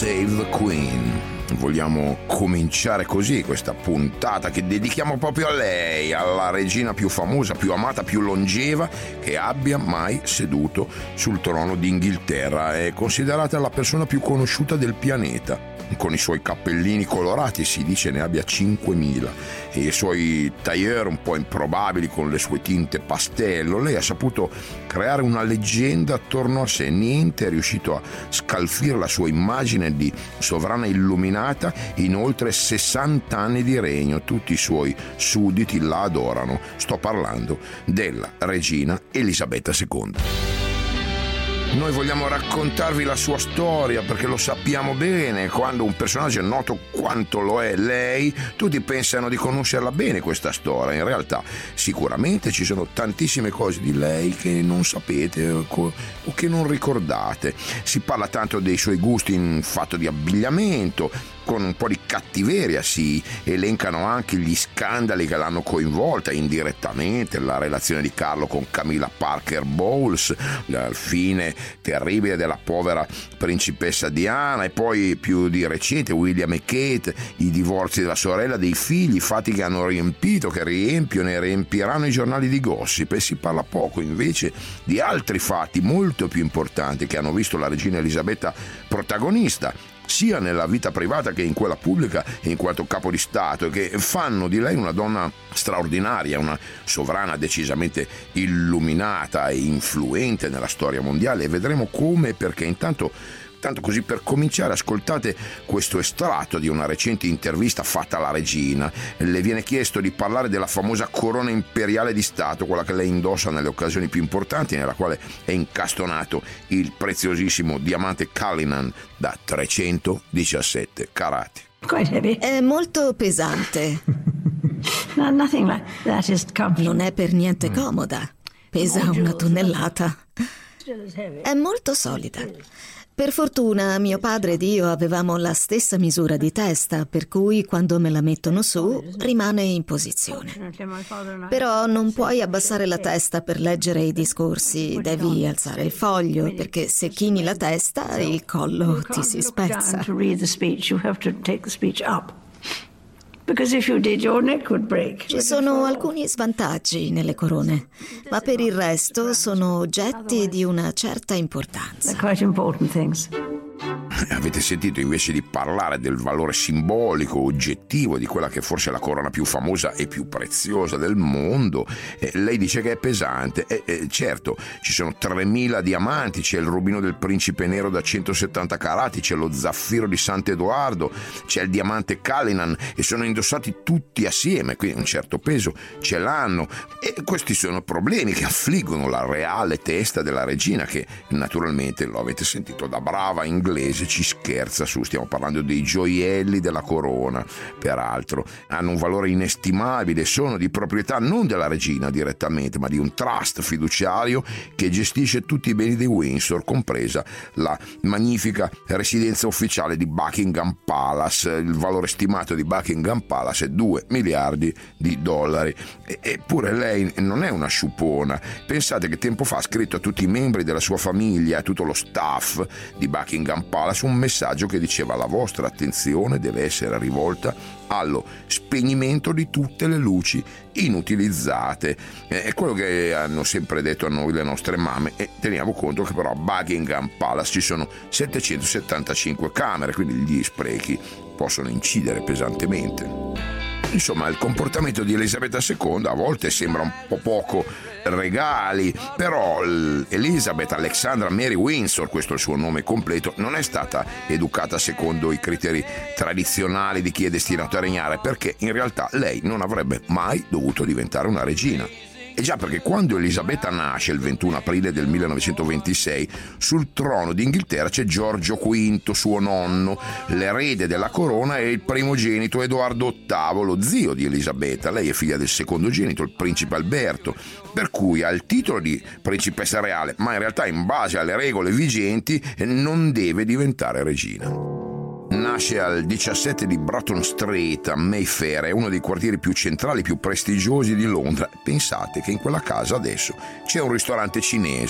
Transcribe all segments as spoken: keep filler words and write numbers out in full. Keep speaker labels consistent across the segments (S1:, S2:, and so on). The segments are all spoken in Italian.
S1: Save the Queen. Vogliamo cominciare così questa puntata che dedichiamo proprio a lei, alla regina più famosa, più amata, più longeva che abbia mai seduto sul trono d'Inghilterra. È considerata la persona più conosciuta del pianeta. Con i suoi cappellini colorati si dice ne abbia cinquemila e i suoi tailleur un po' improbabili con le sue tinte pastello. Lei ha saputo creare una leggenda attorno a sé. Niente è riuscito a scalfire la sua immagine di sovrana illuminata in oltre sessanta anni di regno. Tutti i suoi sudditi la adorano. Sto parlando della regina Elisabetta seconda. Noi vogliamo raccontarvi la sua storia perché lo sappiamo bene, quando un personaggio è noto quanto lo è lei, tutti pensano di conoscerla bene questa storia. In realtà sicuramente ci sono tantissime cose di lei che non sapete o che non ricordate. Si parla tanto dei suoi gusti in fatto di abbigliamento, con un po' di cattiveria si elencano anche gli scandali che l'hanno coinvolta indirettamente, la relazione di Carlo con Camilla Parker Bowles, la fine terribile della povera principessa Diana e poi più di recente William e Kate, i divorzi della sorella, dei figli, fatti che hanno riempito, che riempiono e riempiranno i giornali di gossip. E si parla poco invece di altri fatti molto più importanti che hanno visto la regina Elisabetta protagonista sia nella vita privata che in quella pubblica in quanto capo di Stato, e che fanno di lei una donna straordinaria, una sovrana decisamente illuminata e influente nella storia mondiale. E vedremo come e perché. Intanto Tanto così per cominciare, ascoltate questo estratto di una recente intervista fatta alla regina. Le viene chiesto di parlare della famosa corona imperiale di Stato, quella che lei indossa nelle occasioni più importanti, nella quale è incastonato il preziosissimo diamante Cullinan da trecentodiciassette carati.
S2: È molto pesante. Non è per niente comoda. Pesa una tonnellata. È molto solida. Per fortuna mio padre ed io avevamo la stessa misura di testa, per cui quando me la mettono su rimane in posizione. Però non puoi abbassare la testa per leggere i discorsi, devi alzare il foglio, perché se chini la testa il collo ti si spezza. Ci sono alcuni svantaggi nelle corone, ma per il resto sono oggetti di una certa importanza.
S1: Avete sentito, invece di parlare del valore simbolico, oggettivo di quella che forse è la corona più famosa e più preziosa del mondo, eh, lei dice che è pesante. Eh, eh, certo, ci sono tremila diamanti, c'è il rubino del principe nero da centosettanta carati, c'è lo zaffiro di Sant'Edoardo, c'è il diamante Cullinan e sono indossati tutti assieme, quindi un certo peso ce l'hanno. E questi sono problemi che affliggono la reale testa della regina, che naturalmente, lo avete sentito, da brava inglese ci scherza su. Stiamo parlando dei gioielli della corona, peraltro hanno un valore inestimabile, sono di proprietà non della regina direttamente, ma di un trust fiduciario che gestisce tutti i beni di Windsor, compresa la magnifica residenza ufficiale di Buckingham Palace. Il valore stimato di Buckingham Palace è due miliardi di dollari. Eppure lei non è una sciupona. Pensate che tempo fa ha scritto a tutti i membri della sua famiglia, a tutto lo staff di Buckingham Palace, un messaggio che diceva: la vostra attenzione deve essere rivolta allo spegnimento di tutte le luci inutilizzate. È quello che hanno sempre detto a noi le nostre mamme, e teniamo conto che però a Buckingham Palace ci sono settecentosettantacinque camere, quindi gli sprechi possono incidere pesantemente. Insomma, il comportamento di Elisabetta seconda a volte sembra un po' poco regali, però Elizabeth Alexandra Mary Windsor, questo è il suo nome completo, non è stata educata secondo i criteri tradizionali di chi è destinato a regnare, perché in realtà lei non avrebbe mai dovuto diventare una regina. E già perché quando Elisabetta nasce, il ventuno aprile del millenovecentoventisei, sul trono d'Inghilterra c'è Giorgio quinto, suo nonno, l'erede della corona, e il primogenito Edoardo ottavo, lo zio di Elisabetta. Lei è figlia del secondogenito, il principe Alberto, per cui ha il titolo di principessa reale, ma in realtà in base alle regole vigenti non deve diventare regina. Nasce al diciassette di Bruton Street a Mayfair, è uno dei quartieri più centrali, più prestigiosi di Londra. Pensate che in quella casa adesso c'è un ristorante cinese,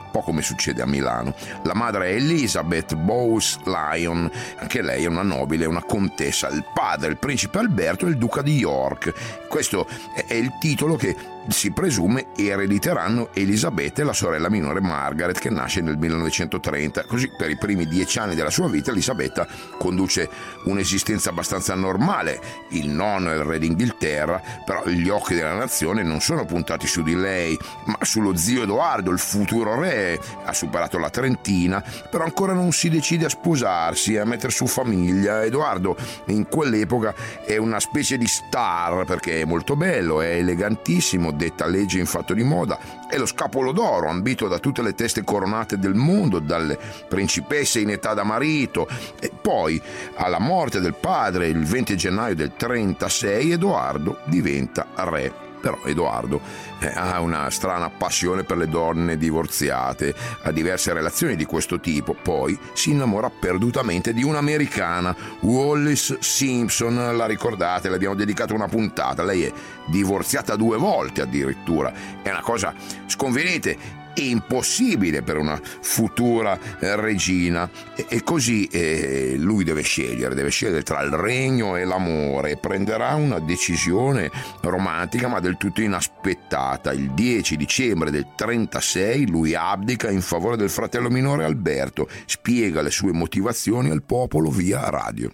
S1: un po' come succede a Milano. La madre è Elizabeth Bowes-Lyon, anche lei è una nobile, una contessa. Il padre, il principe Alberto, è il duca di York. Questo è il titolo che si presume erediteranno Elisabetta e la sorella minore Margaret, che nasce nel millenovecentotrenta. Così per i primi dieci anni della sua vita Elisabetta conduce un'esistenza abbastanza normale. Il nonno è il re d'Inghilterra, però gli occhi della nazione non sono puntati su di lei, ma sullo zio Edoardo, il futuro re. Ha superato la trentina, però ancora non si decide a sposarsi, a mettere su famiglia. Edoardo in quell'epoca è una specie di star, perché è molto bello, è elegantissimo, detta legge in fatto di moda, è lo scapolo d'oro ambito da tutte le teste coronate del mondo, dalle principesse in età da marito. E poi, alla morte del padre il venti gennaio del trentasei, Edoardo diventa re. Però Edoardo eh, ha una strana passione per le donne divorziate, ha diverse relazioni di questo tipo, poi si innamora perdutamente di un'americana, Wallis Simpson. La ricordate? Le abbiamo dedicato una puntata. Lei è divorziata due volte addirittura, è una cosa sconveniente, impossibile per una futura eh, regina, e, e così eh, lui deve scegliere deve scegliere tra il regno e l'amore, e prenderà una decisione romantica ma del tutto inaspettata. Il dieci dicembre del trentasei lui abdica in favore del fratello minore Alberto, spiega le sue motivazioni al popolo via radio.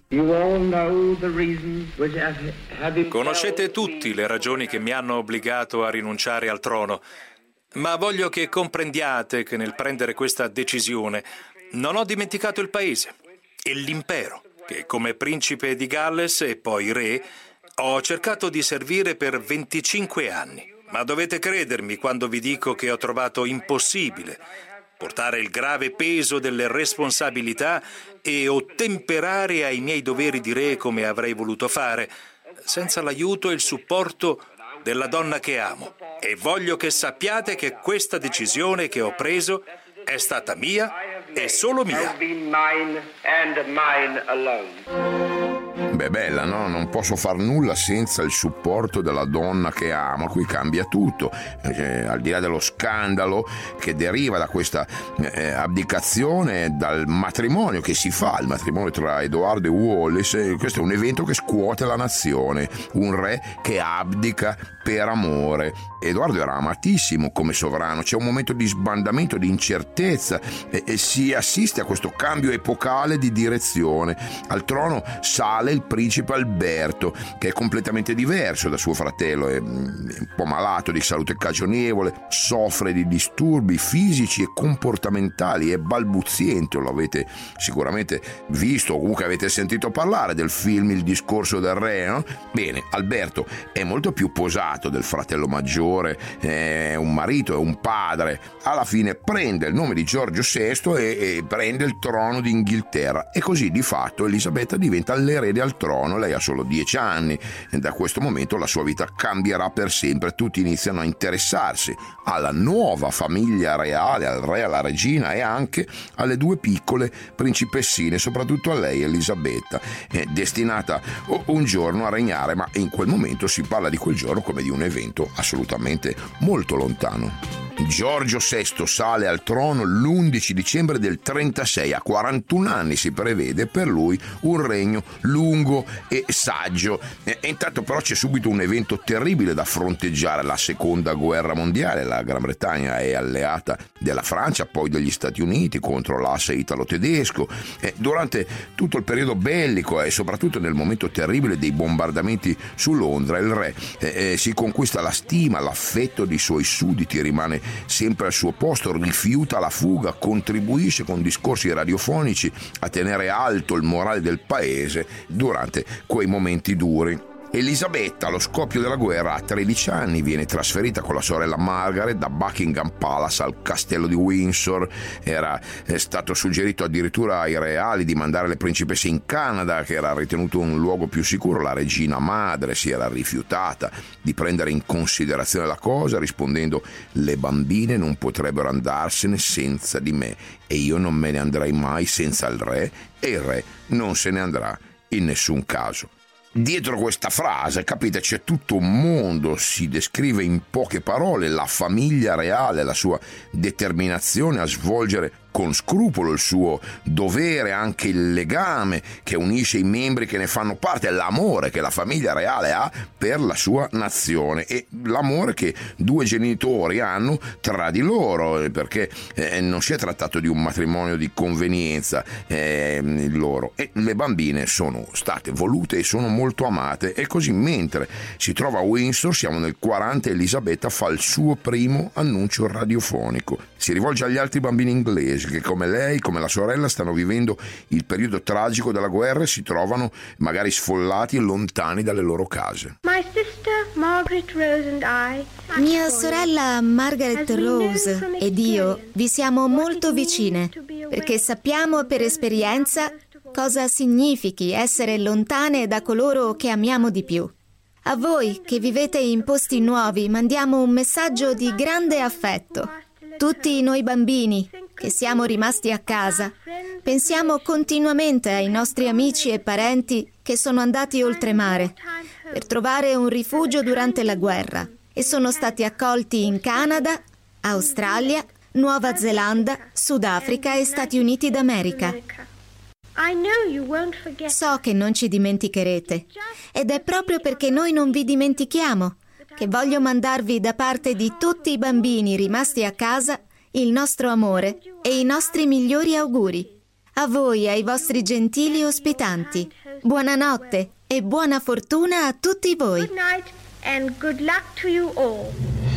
S3: Conoscete tutti le ragioni che mi hanno obbligato a rinunciare al trono, ma voglio che comprendiate che nel prendere questa decisione non ho dimenticato il paese e l'impero, che come principe di Galles e poi re ho cercato di servire per venticinque anni. Ma dovete credermi quando vi dico che ho trovato impossibile portare il grave peso delle responsabilità e ottemperare ai miei doveri di re come avrei voluto fare, senza l'aiuto e il supporto della donna che amo. E voglio che sappiate che questa decisione che ho preso è stata mia e solo mia.
S1: Beh, bella, no? Non posso far nulla senza il supporto della donna che amo. Qui cambia tutto, eh, al di là dello scandalo che deriva da questa eh, abdicazione, dal matrimonio che si fa, il matrimonio tra Edoardo e Wallis. Eh, questo è un evento che scuote la nazione, un re che abdica per amore. Edoardo era amatissimo come sovrano, c'è un momento di sbandamento, di incertezza, e, e si assiste a questo cambio epocale di direzione. Al trono sale il principe Alberto, che è completamente diverso da suo fratello, è un po' malato, di salute cagionevole, soffre di disturbi fisici e comportamentali, è balbuziente. Lo avete sicuramente visto, o comunque avete sentito parlare del film Il discorso del re, no? Bene, Alberto è molto più posato del fratello maggiore, è un marito, è un padre. Alla fine prende il nome di Giorgio sesto e, e prende il trono d'Inghilterra, e così di fatto Elisabetta diventa l'erede al trono. Lei ha solo dieci anni e da questo momento la sua vita cambierà per sempre. Tutti iniziano a interessarsi alla nuova famiglia reale, al re, alla regina e anche alle due piccole principessine, soprattutto a lei, Elisabetta, è destinata un giorno a regnare, ma in quel momento si parla di quel giorno come di un evento assolutamente molto lontano. Giorgio sesto sale al trono l'undici dicembre del trentasei, a quarantuno anni si prevede per lui un regno lungo e saggio. E intanto però c'è subito un evento terribile da fronteggiare, la seconda guerra mondiale. La Gran Bretagna è alleata della Francia, poi degli Stati Uniti, contro l'asse italo-tedesco. E durante tutto il periodo bellico e soprattutto nel momento terribile dei bombardamenti su Londra, il re eh, si conquista la stima, l'affetto dei suoi sudditi, rimane sempre al suo posto, rifiuta la fuga, contribuisce con discorsi radiofonici a tenere alto il morale del paese durante quei momenti duri. Elisabetta, allo scoppio della guerra, a tredici anni, viene trasferita con la sorella Margaret da Buckingham Palace al castello di Windsor. Era stato suggerito addirittura ai reali di mandare le principesse in Canada, che era ritenuto un luogo più sicuro. La regina madre si era rifiutata di prendere in considerazione la cosa, rispondendo: le bambine non potrebbero andarsene senza di me, e io non me ne andrei mai senza il re, e il re non se ne andrà in nessun caso. dietro questa frase, capite, c'è tutto un mondo, si descrive in poche parole la famiglia reale, la sua determinazione a svolgere con scrupolo il suo dovere, anche il legame che unisce i membri che ne fanno parte, l'amore che la famiglia reale ha per la sua nazione e l'amore che due genitori hanno tra di loro, perché eh, non si è trattato di un matrimonio di convenienza eh, loro, e le bambine sono state volute e sono molto amate. E così, mentre si trova a Windsor, siamo nel quaranta, Elisabetta fa il suo primo annuncio radiofonico, si rivolge agli altri bambini inglesi che come lei, come la sorella, stanno vivendo il periodo tragico della guerra e si trovano magari sfollati e lontani dalle loro case.
S4: My sister Margaret Rose and I,
S2: Mia sorella Margaret Rose ed io vi siamo molto vicine, perché sappiamo per esperienza cosa significhi essere lontane da coloro che amiamo di più. A voi che vivete in posti nuovi mandiamo un messaggio di grande affetto. Tutti noi bambini che siamo rimasti a casa pensiamo continuamente ai nostri amici e parenti che sono andati oltremare per trovare un rifugio durante la guerra e sono stati accolti in Canada, Australia, Nuova Zelanda, Sudafrica e Stati Uniti d'America. So che non ci dimenticherete ed è proprio perché noi non vi dimentichiamo che voglio mandarvi da parte di tutti i bambini rimasti a casa il nostro amore e i nostri migliori auguri. A voi e ai vostri gentili ospitanti. Buonanotte e buona fortuna a tutti voi.
S4: Good night and good luck to you all.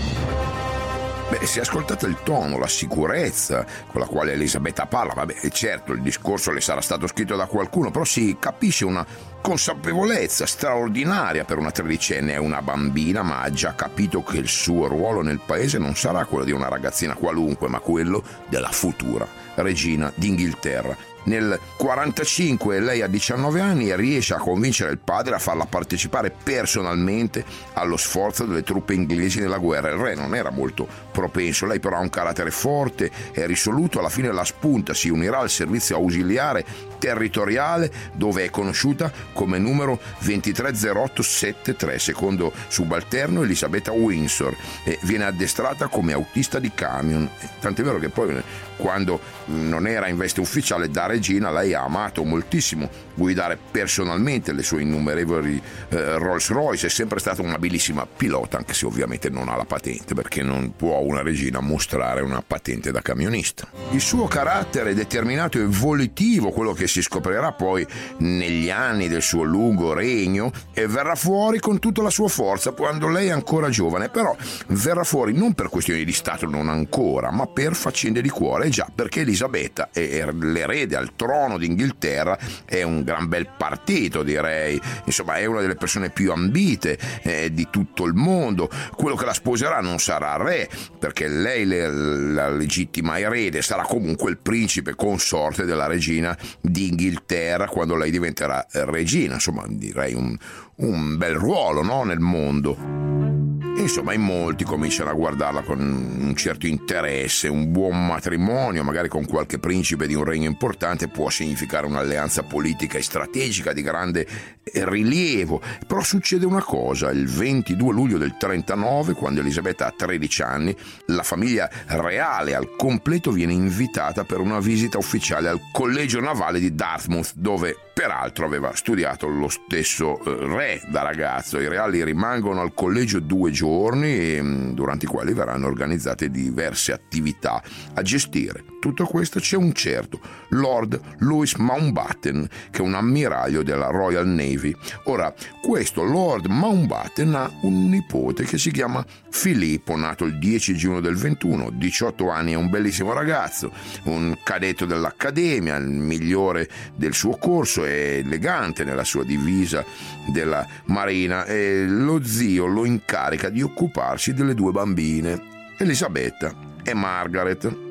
S1: Beh, se ascoltate il tono, la sicurezza con la quale Elisabetta parla, vabbè, certo, il discorso le sarà stato scritto da qualcuno, però si capisce una consapevolezza straordinaria per una tredicenne. È una bambina, ma ha già capito che il suo ruolo nel paese non sarà quello di una ragazzina qualunque, ma quello della futura regina d'Inghilterra. Nel quarantacinque lei ha diciannove anni e riesce a convincere il padre a farla partecipare personalmente allo sforzo delle truppe inglesi nella guerra. Il re non era molto propenso, lei però ha un carattere forte e risoluto. Alla fine la spunta, si unirà al servizio ausiliare territoriale, dove è conosciuta come numero ventitré zero otto settantatré, secondo subalterno Elisabetta Windsor, e viene addestrata come autista di camion. Tant'è vero che poi, quando non era in veste ufficiale da regina, lei ha amato moltissimo guidare personalmente le sue innumerevoli eh, Rolls Royce. È sempre stata un'abilissima pilota, anche se ovviamente non ha la patente, perché non può una regina mostrare una patente da camionista. Il suo carattere determinato e volitivo, quello che si scoprirà poi negli anni del suo lungo regno, e verrà fuori con tutta la sua forza quando lei è ancora giovane. Però verrà fuori non per questioni di stato, non ancora, ma per faccende di cuore. Già, perché Elisabetta è l'erede al trono d'Inghilterra, è un gran bel partito, direi, insomma è una delle persone più ambite eh, di tutto il mondo. Quello che la sposerà non sarà re, perché lei, le, la legittima erede, sarà comunque il principe consorte della regina d'Inghilterra quando lei diventerà regina. Insomma, direi un, un bel ruolo, no, nel mondo. Insomma, in molti cominciano a guardarla con un certo interesse. Un buon matrimonio, magari con qualche principe di un regno importante, può significare un'alleanza politica e strategica di grande rilievo. Però succede una cosa: il ventidue luglio del trentanove, quando Elisabetta ha tredici anni, la famiglia reale al completo viene invitata per una visita ufficiale al collegio navale di Dartmouth, dove peraltro aveva studiato lo stesso re da ragazzo. I reali rimangono al collegio due giorni, durante i quali verranno organizzate diverse attività. A gestire tutto questo c'è un certo Lord Louis Mountbatten, che è un ammiraglio della Royal Navy. Ora, questo Lord Mountbatten ha un nipote che si chiama Filippo, nato il dieci giugno del ventuno, diciotto anni, è un bellissimo ragazzo, un cadetto dell'accademia, il migliore del suo corso, è elegante nella sua divisa della marina, e lo zio lo incarica di occuparsi delle due bambine, Elisabetta e Margaret.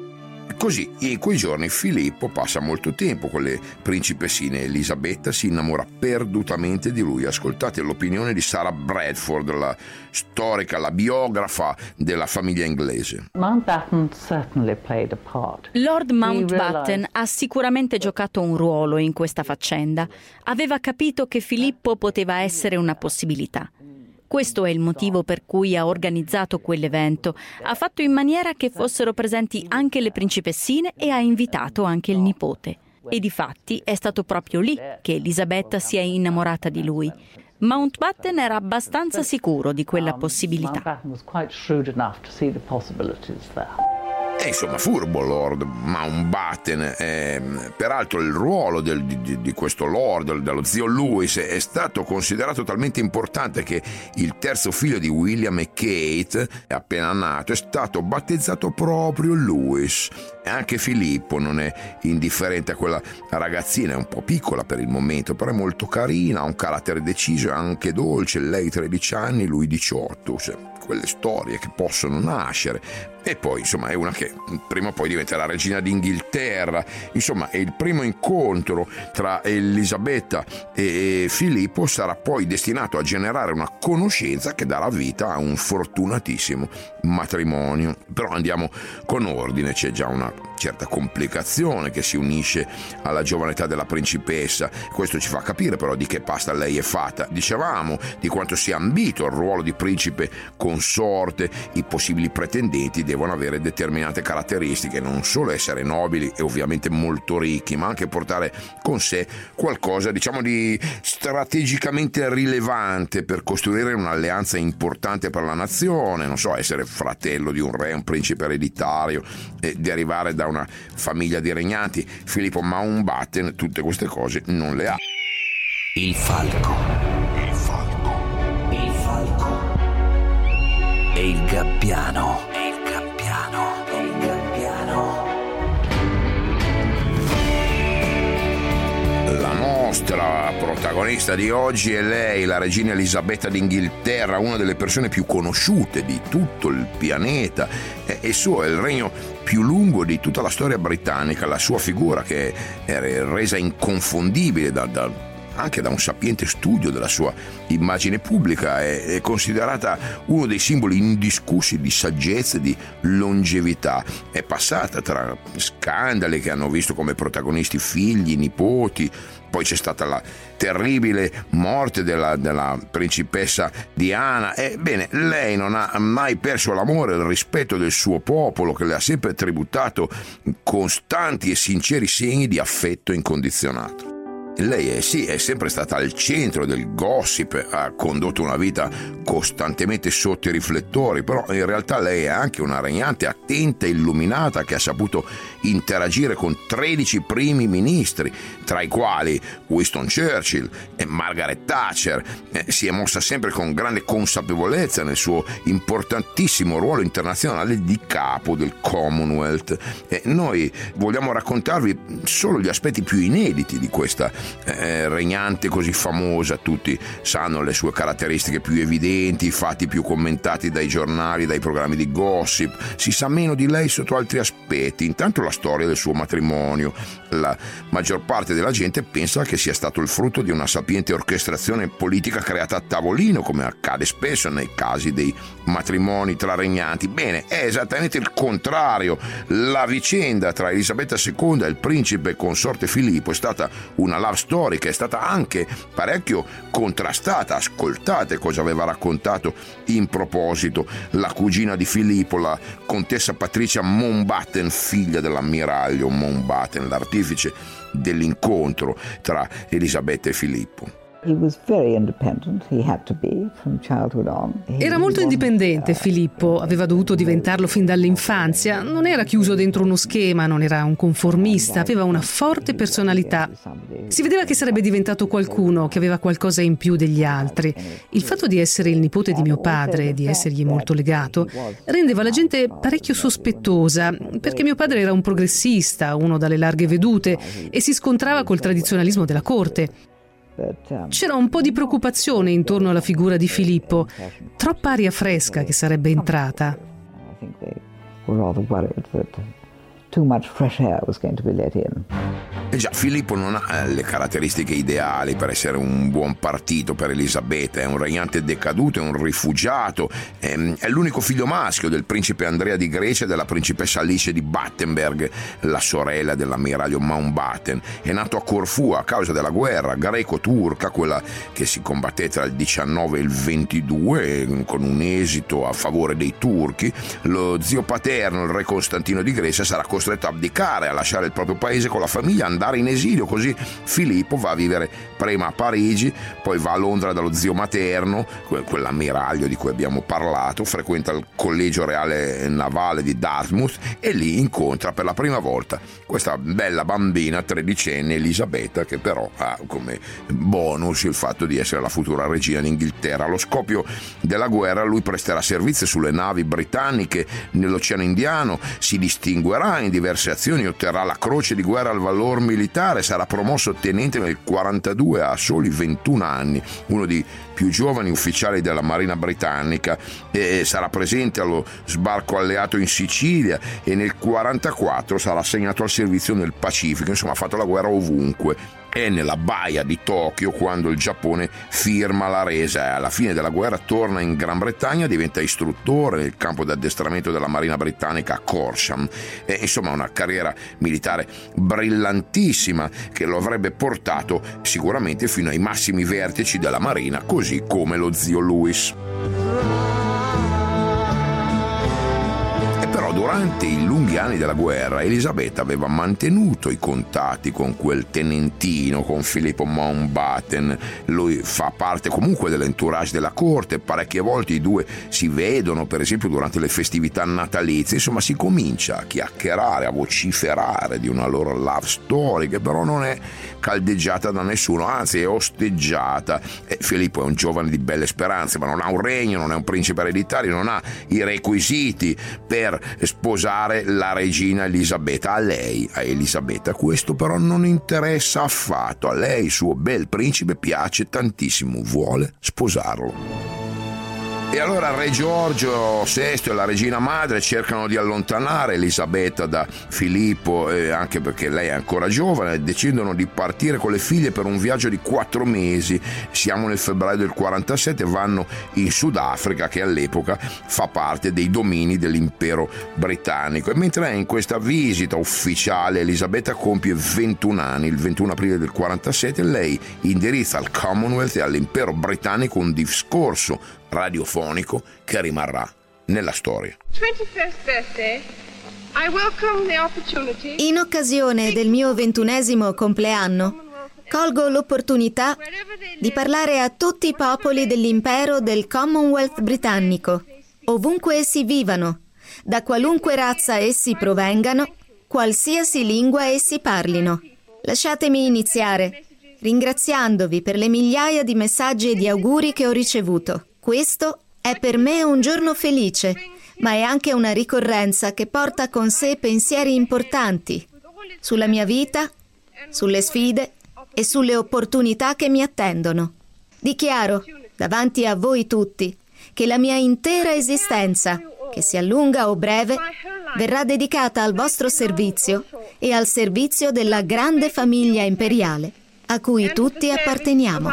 S1: Così, in quei giorni Filippo passa molto tempo con le principessine. Elisabetta si innamora perdutamente di lui. Ascoltate l'opinione di Sarah Bradford, la storica, la biografa della famiglia inglese.
S5: Mountbatten certainly played a part.
S6: Lord Mountbatten ha sicuramente giocato un ruolo in questa faccenda. Aveva capito che Filippo poteva essere una possibilità. Questo è il motivo per cui ha organizzato quell'evento. Ha fatto in maniera che fossero presenti anche le principessine e ha invitato anche il nipote. E difatti è stato proprio lì che Elisabetta si è innamorata di lui. Mountbatten era abbastanza sicuro di quella possibilità.
S1: E insomma, furbo Lord Mountbatten. Eh, peraltro il ruolo del, di, di questo Lord, dello zio Louis, è stato considerato talmente importante che il terzo figlio di William e Kate, appena nato, è stato battezzato proprio Louis. E anche Filippo non è indifferente a quella ragazzina, è un po' piccola per il momento, però è molto carina, ha un carattere deciso e anche dolce. Lei tredici anni, lui diciotto, cioè, quelle storie che possono nascere. E poi, insomma, è una che prima o poi diventerà regina d'Inghilterra. Insomma, è il primo incontro tra Elisabetta e Filippo sarà poi destinato a generare una conoscenza che darà vita a un fortunatissimo matrimonio. Però andiamo con ordine, c'è già una certa complicazione che si unisce alla giovane età della principessa. Questo ci fa capire però di che pasta lei è fatta. Dicevamo di quanto sia ambito il ruolo di principe consorte. I possibili pretendenti devono avere determinate caratteristiche, non solo essere nobili e ovviamente molto ricchi, ma anche portare con sé qualcosa, diciamo, di strategicamente rilevante per costruire un'alleanza importante per la nazione. Non so, essere fratello di un re, un principe ereditario, e di arrivare da una famiglia di regnanti. Filippo Mountbatten tutte queste cose non le ha.
S7: Il falco, il falco, il falco e il gabbiano, e il gabbiano, e il gabbiano.
S1: La nostra protagonista di oggi è lei, la regina Elisabetta d'Inghilterra, una delle persone più conosciute di tutto il pianeta. E suo è il regno più lungo di tutta la storia britannica. La sua figura, che è resa inconfondibile da, da anche da un sapiente studio della sua immagine pubblica, è, è considerata uno dei simboli indiscussi di saggezza e di longevità. È passata tra scandali che hanno visto come protagonisti figli, nipoti. Poi c'è stata la terribile morte della, della principessa Diana. Ebbene, lei non ha mai perso l'amore e il rispetto del suo popolo, che le ha sempre tributato costanti e sinceri segni di affetto incondizionato. Lei è, sì, è sempre stata al centro del gossip, ha condotto una vita costantemente sotto i riflettori, però in realtà lei è anche una regnante attenta e illuminata che ha saputo interagire con tredici primi ministri, tra i quali Winston Churchill e Margaret Thatcher. Eh, si è mossa sempre con grande consapevolezza nel suo importantissimo ruolo internazionale di capo del Commonwealth. Eh, noi vogliamo raccontarvi solo gli aspetti più inediti di questa Eh, regnante così famosa. Tutti sanno le sue caratteristiche più evidenti, i fatti più commentati dai giornali, dai programmi di gossip. Si sa meno di lei sotto altri aspetti. Intanto la storia del suo matrimonio. La maggior parte della gente pensa che sia stato il frutto di una sapiente orchestrazione politica creata a tavolino, come accade spesso nei casi dei matrimoni tra regnanti. Bene, è esattamente il contrario. La vicenda tra Elisabetta seconda e il principe consorte Filippo è stata una love story che è stata anche parecchio contrastata. Ascoltate cosa aveva raccontato in proposito la cugina di Filippo, la contessa Patricia Mountbatten, figlia dell'ammiraglio Mountbatten, l'artefice dell'incontro tra Elisabetta e Filippo.
S8: Era molto indipendente Filippo, aveva dovuto diventarlo fin dall'infanzia, non era chiuso dentro uno schema, non era un conformista, aveva una forte personalità. Si vedeva che sarebbe diventato qualcuno, che aveva qualcosa in più degli altri. Il fatto di essere il nipote di mio padre e di essergli molto legato rendeva la gente parecchio sospettosa, perché mio padre era un progressista, uno dalle larghe vedute, e si scontrava col tradizionalismo della corte. C'era un po' di preoccupazione intorno alla figura di Filippo, troppa aria fresca che sarebbe entrata.
S5: too much fresh air was going to be let in.
S1: E già, Filippo non ha le caratteristiche ideali per essere un buon partito per Elisabetta, è un regnante decaduto, è un rifugiato, è, è l'unico figlio maschio del principe Andrea di Grecia e della principessa Alice di Battenberg, la sorella dell'ammiraglio Mountbatten. È nato a Corfù a causa della guerra greco-turca, quella che si combatté tra il diciannove e il ventidue, con un esito a favore dei turchi. Lo zio paterno, il re Costantino di Grecia, sarà costretto a abdicare, a lasciare il proprio paese con la famiglia, andare in esilio, così Filippo va a vivere prima a Parigi, poi va a Londra dallo zio materno, quell'ammiraglio di cui abbiamo parlato, frequenta il collegio reale navale di Dartmouth e lì incontra per la prima volta questa bella bambina tredicenne Elisabetta, che però ha come bonus il fatto di essere la futura regina d'Inghilterra. Allo scoppio della guerra lui presterà servizio sulle navi britanniche nell'Oceano Indiano, si distinguerà in diverse azioni, otterrà la croce di guerra al valor militare, sarà promosso tenente nel quarantadue a soli ventuno anni, uno dei più giovani ufficiali della Marina britannica, e sarà presente allo sbarco alleato in Sicilia e nel quarantaquattro sarà assegnato al servizio nel Pacifico. Insomma, ha fatto la guerra ovunque. È nella baia di Tokyo quando il Giappone firma la resa e alla fine della guerra torna in Gran Bretagna, diventa istruttore nel campo di addestramento della Marina britannica a Corsham. E, insomma, una carriera militare brillantissima che lo avrebbe portato sicuramente fino ai massimi vertici della Marina, così come lo zio Louis. Però durante i lunghi anni della guerra Elisabetta aveva mantenuto i contatti con quel tenentino, con Filippo Mountbatten. Lui fa parte comunque dell'entourage della corte, parecchie volte i due si vedono, per esempio durante le festività natalizie. Insomma, si comincia a chiacchierare, a vociferare di una loro love story che però non è caldeggiata da nessuno, anzi è osteggiata. E Filippo è un giovane di belle speranze, ma non ha un regno, non è un principe ereditario, non ha i requisiti per sposare la regina Elisabetta. A lei, a Elisabetta, questo però non interessa affatto. A lei il suo bel principe piace tantissimo, vuole sposarlo. E allora Re Giorgio sesto e la regina madre cercano di allontanare Elisabetta da Filippo, eh, anche perché lei è ancora giovane. Decidono di partire con le figlie per un viaggio di quattro mesi. Siamo nel febbraio del quarantasette, vanno in Sudafrica, che all'epoca fa parte dei domini dell'impero britannico. E mentre è in questa visita ufficiale Elisabetta compie ventuno anni. Il ventuno aprile del quarantasette lei indirizza al Commonwealth e all'impero britannico un discorso radiofonico che rimarrà nella storia.
S2: In occasione del mio ventunesimo compleanno, colgo l'opportunità di parlare a tutti i popoli dell'impero del Commonwealth britannico, ovunque essi vivano, da qualunque razza essi provengano, qualsiasi lingua essi parlino. Lasciatemi iniziare ringraziandovi per le migliaia di messaggi e di auguri che ho ricevuto. Questo è per me un giorno felice, ma è anche una ricorrenza che porta con sé pensieri importanti sulla mia vita, sulle sfide e sulle opportunità che mi attendono. Dichiaro davanti a voi tutti che la mia intera esistenza, che sia lunga o breve, verrà dedicata al vostro servizio e al servizio della grande famiglia imperiale a cui tutti apparteniamo.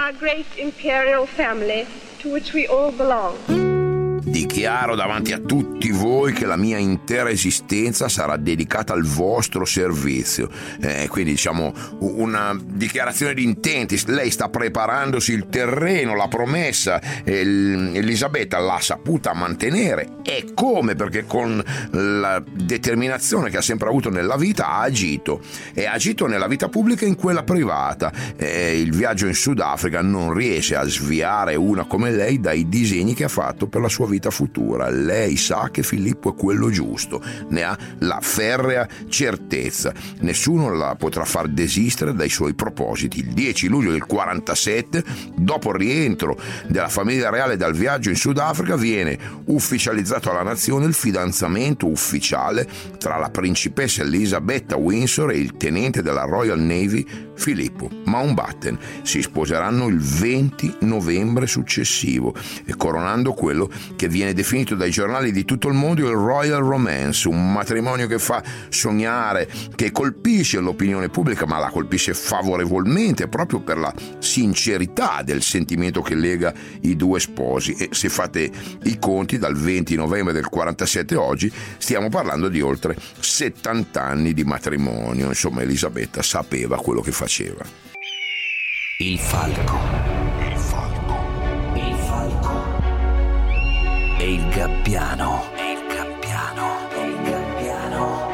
S1: Dichiaro davanti a tutti voi che la mia intera esistenza sarà dedicata al vostro servizio. Eh, quindi diciamo una dichiarazione di intenti. Lei sta preparandosi il terreno, la promessa. Elisabetta l'ha saputa mantenere. E come? Perché con la determinazione che ha sempre avuto nella vita ha agito. E ha agito nella vita pubblica e in quella privata. Eh, il viaggio in Sudafrica non riesce a sviare una come lei dai disegni che ha fatto per la sua vita futura. Lei sa che Filippo è quello giusto, ne ha la ferrea certezza. Nessuno la potrà far desistere dai suoi propositi. Il dieci luglio del quarantasette, dopo il rientro della famiglia reale dal viaggio in Sudafrica, viene ufficializzato alla nazione il fidanzamento ufficiale tra la principessa Elisabetta Windsor e il tenente della Royal Navy Filippo Mountbatten. Si sposeranno il venti novembre successivo, coronando quello che che viene definito dai giornali di tutto il mondo il Royal Romance, un matrimonio che fa sognare, che colpisce l'opinione pubblica, ma la colpisce favorevolmente proprio per la sincerità del sentimento che lega i due sposi. E se fate i conti, dal venti novembre del quarantasette oggi stiamo parlando di oltre settanta anni di matrimonio. Insomma, Elisabetta sapeva quello che faceva.
S7: Il falco, il falco, il falco e il gabbiano, e il gabbiano, e il gabbiano.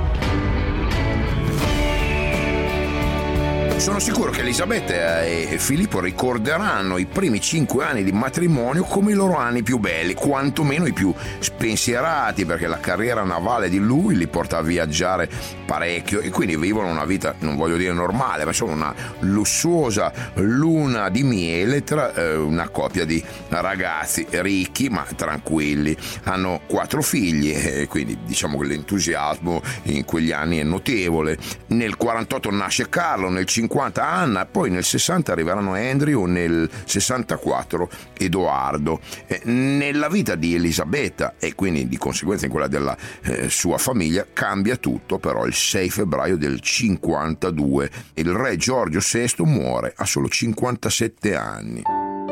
S1: Sono sicuro che Elisabetta e Filippo ricorderanno i primi cinque anni di matrimonio come i loro anni più belli, quantomeno i più spensierati, perché la carriera navale di lui li porta a viaggiare parecchio e quindi vivono una vita, non voglio dire normale, ma insomma una lussuosa luna di miele tra eh, una coppia di ragazzi ricchi ma tranquilli. Hanno quattro figli e quindi diciamo che l'entusiasmo in quegli anni è notevole. Nel quarantotto nasce Carlo, nel cinquanta Anna, poi nel sessanta arriveranno Andrew, nel sessantaquattro Edoardo. Eh, nella vita di Elisabetta e quindi di conseguenza in quella della eh, sua famiglia cambia tutto però il sei febbraio del cinquantadue. Il re Giorgio sesto muore a solo cinquantasette anni.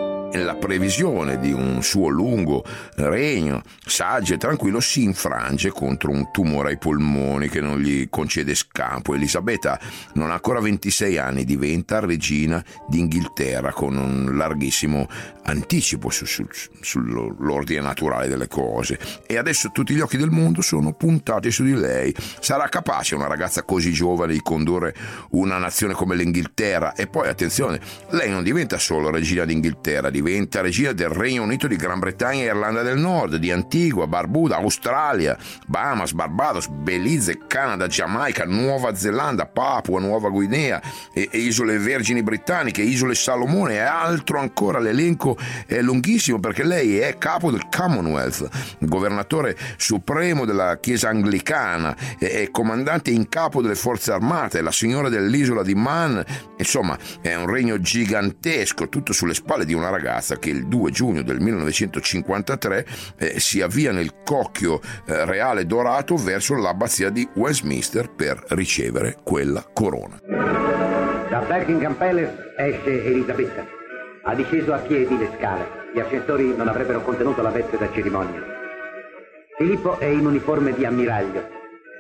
S1: La previsione di un suo lungo regno saggio e tranquillo si infrange contro un tumore ai polmoni che non gli concede scampo. Elisabetta non ha ancora ventisei anni, diventa regina d'Inghilterra con un larghissimo anticipo su, su, sull'ordine naturale delle cose, e adesso tutti gli occhi del mondo sono puntati su di lei. Sarà capace una ragazza così giovane di condurre una nazione come l'Inghilterra? E poi attenzione, lei non diventa solo regina d'Inghilterra, diventa regina del Regno Unito, di Gran Bretagna e Irlanda del Nord, di Antigua, Barbuda, Australia, Bahamas, Barbados, Belize, Canada, Giamaica, Nuova Zelanda, Papua Nuova Guinea, e, e Isole Vergini Britanniche, Isole Salomone e altro ancora. L'elenco è lunghissimo perché lei è capo del Commonwealth, governatore supremo della Chiesa anglicana, è comandante in capo delle forze armate, la signora dell'isola di Man. Insomma, è un regno gigantesco, tutto sulle spalle di una ragazza che il due giugno del millenovecentocinquantatré eh, si avvia nel cocchio eh, reale dorato verso l'abbazia di Westminster per ricevere quella corona.
S9: Da Buckingham Palace esce Elisabetta. Ha disceso a piedi le scale. Gli ascensori non avrebbero contenuto la veste da cerimonia. Filippo è in uniforme di ammiraglio.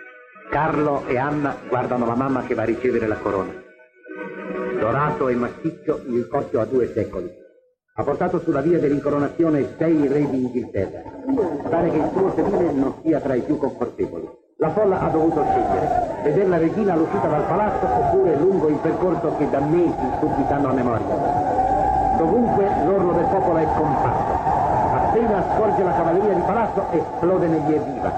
S9: Carlo e Anna guardano la mamma che va a ricevere la corona. Dorato e massiccio, il cocchio ha due secoli. Ha portato sulla via dell'incoronazione sei re d'Inghilterra. Pare che il suo sedile non sia tra i più confortevoli. La folla ha dovuto scegliere: vedere la regina all'uscita dal palazzo oppure lungo il percorso che da mesi sudditano a memoria. Dovunque l'orlo del popolo è compatto. Appena scorge la cavalleria di palazzo esplode negli evviva.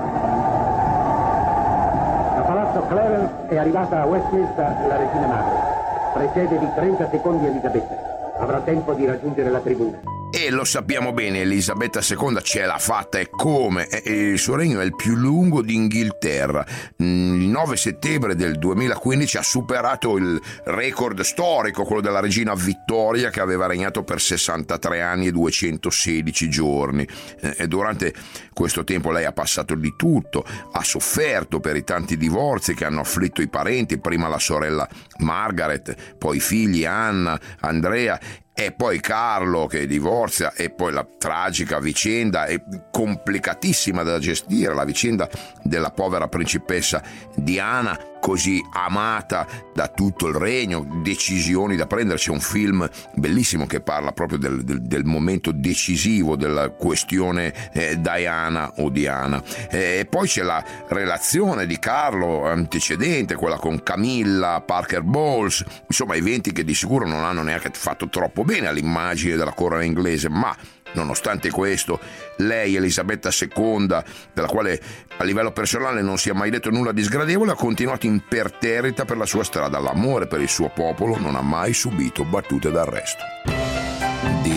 S9: Da palazzo Clarence è arrivata a Westminster la regina madre. Precede di trenta secondi Elisabetta. Avrà tempo di raggiungere la tribuna.
S1: E lo sappiamo bene, Elisabetta seconda ce l'ha fatta, e come. E il suo regno è il più lungo d'Inghilterra. Il nove settembre del duemilaquindici ha superato il record storico, quello della regina Vittoria, che aveva regnato per sessantatré anni e duecentosedici giorni. E durante questo tempo lei ha passato di tutto, ha sofferto per i tanti divorzi che hanno afflitto i parenti, prima la sorella Margaret, poi i figli Anna, Andrea, e poi Carlo che divorzia, e poi la tragica vicenda e complicatissima da gestire, la vicenda della povera principessa Diana, così amata da tutto il regno, decisioni da prendere. C'è un film bellissimo che parla proprio del, del, del momento decisivo della questione eh, Diana o Diana. E eh, poi c'è la relazione di Carlo antecedente, quella con Camilla Parker Bowles, insomma eventi che di sicuro non hanno neanche fatto troppo bene all'immagine della corona inglese, ma nonostante questo, lei, Elisabetta seconda, della quale a livello personale non si è mai detto nulla di sgradevole, ha continuato imperterrita per la sua strada. L'amore per il suo popolo non ha mai subito battute d'arresto. Di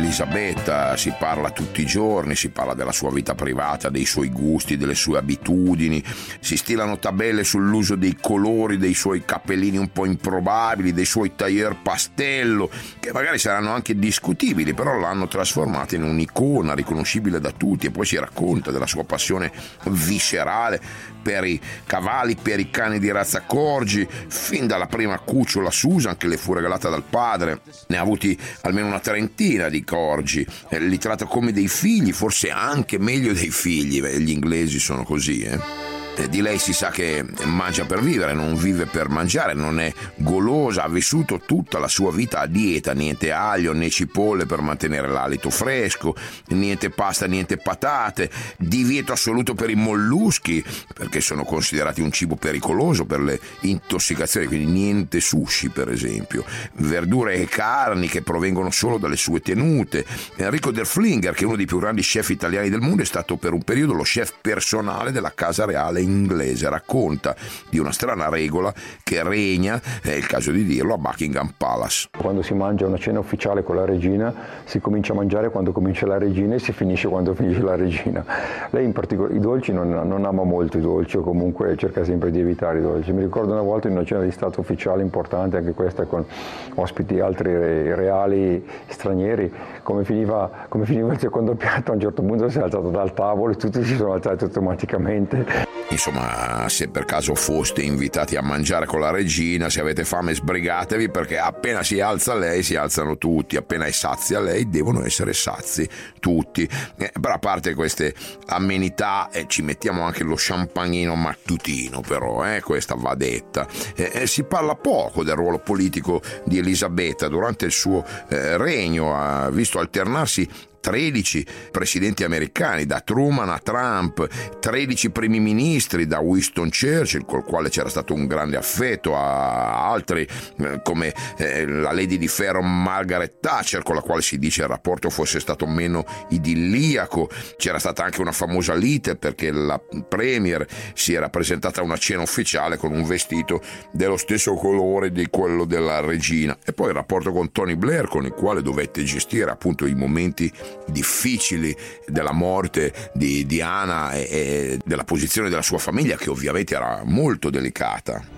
S1: Elisabetta si parla tutti i giorni, si parla della sua vita privata, dei suoi gusti, delle sue abitudini, si stilano tabelle sull'uso dei colori dei suoi cappellini un po' improbabili, dei suoi tailleur pastello, che magari saranno anche discutibili, però l'hanno trasformata in un'icona riconoscibile da tutti. E poi si racconta della sua passione viscerale per i cavalli, per i cani di razza corgi, fin dalla prima cucciola Susan che le fu regalata dal padre. Ne ha avuti almeno una trentina di corgi, eh, li tratta come dei figli, forse anche meglio dei figli. Beh, gli inglesi sono così, eh. Di lei si sa che mangia per vivere, non vive per mangiare, non è golosa, ha vissuto tutta la sua vita a dieta, niente aglio né cipolle per mantenere l'alito fresco, niente pasta, niente patate, divieto assoluto per i molluschi perché sono considerati un cibo pericoloso per le intossicazioni, quindi niente sushi per esempio, verdure e carni che provengono solo dalle sue tenute. Enrico Derflinger, che è uno dei più grandi chef italiani del mondo, è stato per un periodo lo chef personale della casa reale inglese, racconta di una strana regola che regna, è il caso di dirlo, a Buckingham Palace.
S10: Quando si mangia una cena ufficiale con la regina si comincia a mangiare quando comincia la regina e si finisce quando finisce la regina. Lei in particolare i dolci non, non ama molto i dolci, o comunque cerca sempre di evitare i dolci. Mi ricordo una volta in una cena di stato ufficiale importante, anche questa con ospiti altri re, reali stranieri, come finiva, come finiva il secondo piatto, a un certo punto si è alzato dal tavolo e tutti si sono alzati automaticamente.
S1: Insomma, se per caso foste invitati a mangiare con la regina, se avete fame sbrigatevi, perché appena si alza lei si alzano tutti, appena è sazia lei devono essere sazi tutti. Eh, però a parte queste amenità eh, ci mettiamo anche lo champagnino mattutino, però eh, questa va detta. Eh, eh, si parla poco del ruolo politico di Elisabetta. Durante il suo eh, regno ha visto alternarsi tredici presidenti americani, da Truman a Trump, tredici primi ministri, da Winston Churchill, col quale c'era stato un grande affetto, a altri eh, come eh, la Lady di Ferro Margaret Thatcher, con la quale si dice il rapporto fosse stato meno idilliaco. C'era stata anche una famosa lite perché la premier si era presentata a una cena ufficiale con un vestito dello stesso colore di quello della regina. E poi il rapporto con Tony Blair, con il quale dovette gestire appunto i momenti difficili della morte di Diana e, e della posizione della sua famiglia, che ovviamente era molto delicata.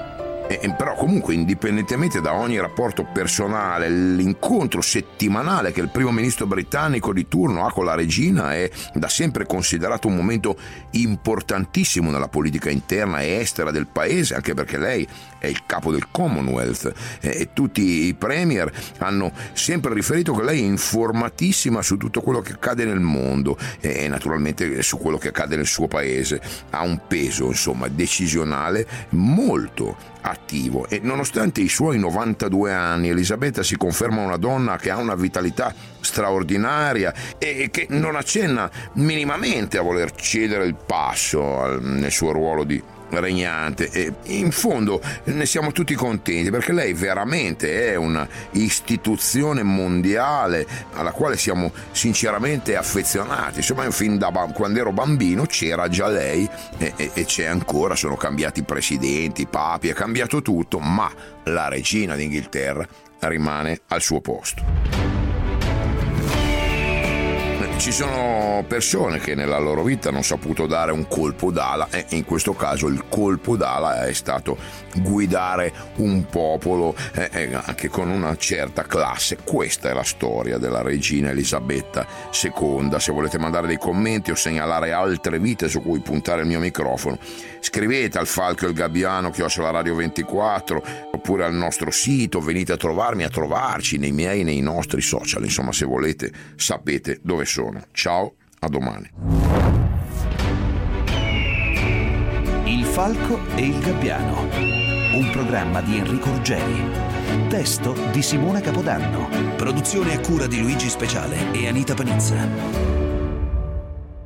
S1: E, però comunque, indipendentemente da ogni rapporto personale, l'incontro settimanale che il primo ministro britannico di turno ha con la regina è da sempre considerato un momento importantissimo nella politica interna e estera del paese, anche perché lei è il capo del Commonwealth e tutti i premier hanno sempre riferito che lei è informatissima su tutto quello che accade nel mondo e naturalmente su quello che accade nel suo paese. Ha un peso, insomma, decisionale molto attivo, e nonostante i suoi novantadue anni Elisabetta si conferma una donna che ha una vitalità straordinaria e che non accenna minimamente a voler cedere il passo nel suo ruolo di regnante. E in fondo ne siamo tutti contenti, perché lei veramente è una istituzione mondiale alla quale siamo sinceramente affezionati. Insomma, fin da quando ero bambino c'era già lei e, e, e c'è ancora. Sono cambiati i presidenti, i papi, è cambiato tutto, ma la regina d'Inghilterra rimane al suo posto. Ci sono persone che nella loro vita hanno saputo dare un colpo d'ala, e in questo caso il colpo d'ala è stato guidare un popolo eh, anche con una certa classe. Questa è la storia della regina Elisabetta seconda. Se volete mandare dei commenti o segnalare altre vite su cui puntare il mio microfono, scrivete al Falco e il Gabbiano chiocciola radio ventiquattro, oppure al nostro sito. Venite a trovarmi, a trovarci nei miei, nei nostri social. Insomma, se volete sapete dove sono. Ciao, a domani.
S7: Il Falco e il Gabbiano, un programma di Enrico Ruggeri. Testo di Simona Capodanno. Produzione a cura di Luigi Speciale e Anita Panizza.